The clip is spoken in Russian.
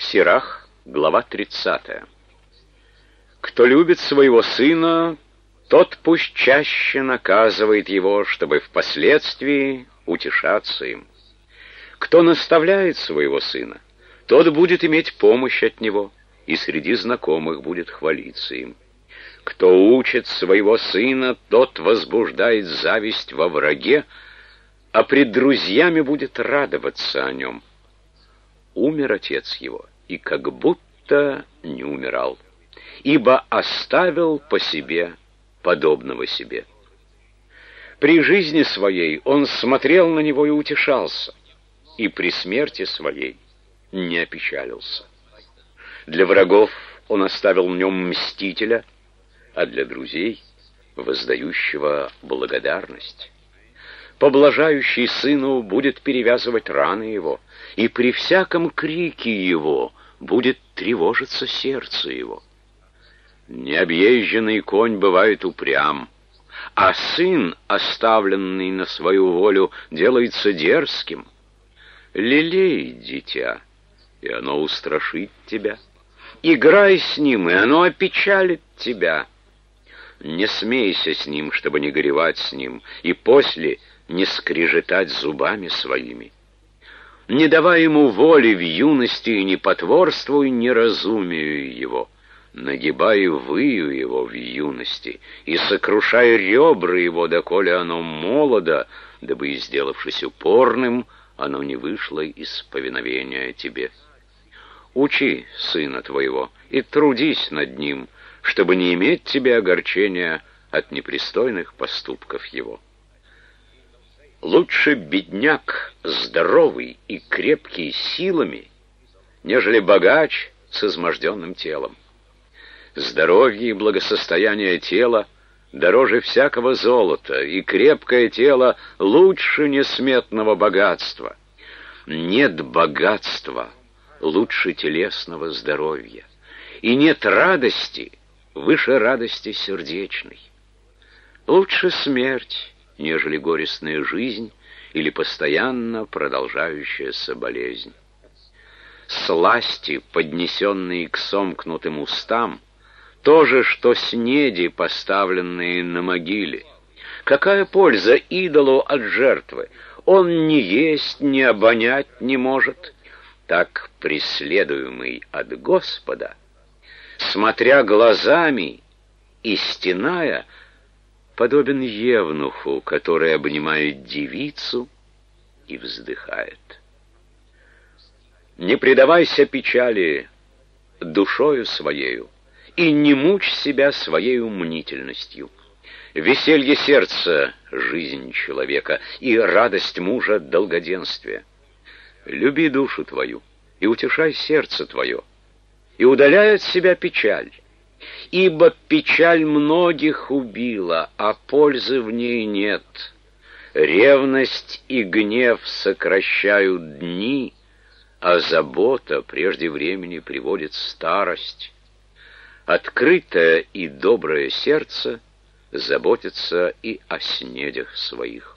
Сирах, глава 30. Кто любит своего сына, тот пусть чаще наказывает его, чтобы впоследствии утешаться им. Кто наставляет своего сына, тот будет иметь помощь от него, и среди знакомых будет хвалиться им. Кто учит своего сына, тот возбуждает зависть во враге, а пред друзьями будет радоваться о нем. Умер отец его, и как будто не умирал, ибо оставил по себе подобного себе. При жизни своей он смотрел на него и утешался, и при смерти своей не опечалился. Для врагов он оставил в нем мстителя, а для друзей — воздающего благодарность. Поблажающий сыну будет перевязывать раны его, и при всяком крике его будет тревожиться сердце его. Необъезженный конь бывает упрям, а сын, оставленный на свою волю, делается дерзким. Лелей дитя, и оно устрашит тебя. Играй с ним, и оно опечалит тебя. Не смейся с ним, чтобы не горевать с ним, и после не скрежетать зубами своими. Не давай ему воли в юности и не потворствуй неразумию его. Нагибай выю его в юности и сокрушай ребра его, доколе оно молодо, дабы, и сделавшись упорным, оно не вышло из повиновения тебе. Учи сына твоего и трудись над ним, чтобы не иметь тебе огорчения от непристойных поступков его. Лучше бедняк, здоровый и крепкий силами, нежели богач с изможденным телом. Здоровье и благосостояние тела дороже всякого золота, и крепкое тело лучше несметного богатства. Нет богатства лучше телесного здоровья, и нет радости выше радости сердечной. Лучше смерть, нежели горестная жизнь или постоянно продолжающаяся болезнь. Сласти, поднесенные к сомкнутым устам, то же, что снеди, поставленные на могиле. Какая польза идолу от жертвы? Он ни есть, ни обонять не может. Так преследуемый от Господа, смотря глазами и стеная, подобен евнуху, который обнимает девицу и вздыхает. Не предавайся печали душою своею, и не мучь себя своею мнительностью. Веселье сердца — жизнь человека, и радость мужа — долгоденствие. Люби душу твою, и утешай сердце твое, и удаляй от себя печаль, ибо печаль многих убила, а пользы в ней нет. Ревность и гнев сокращают дни, а забота прежде времени приводит старость. Открытое и доброе сердце заботится и о снедях своих.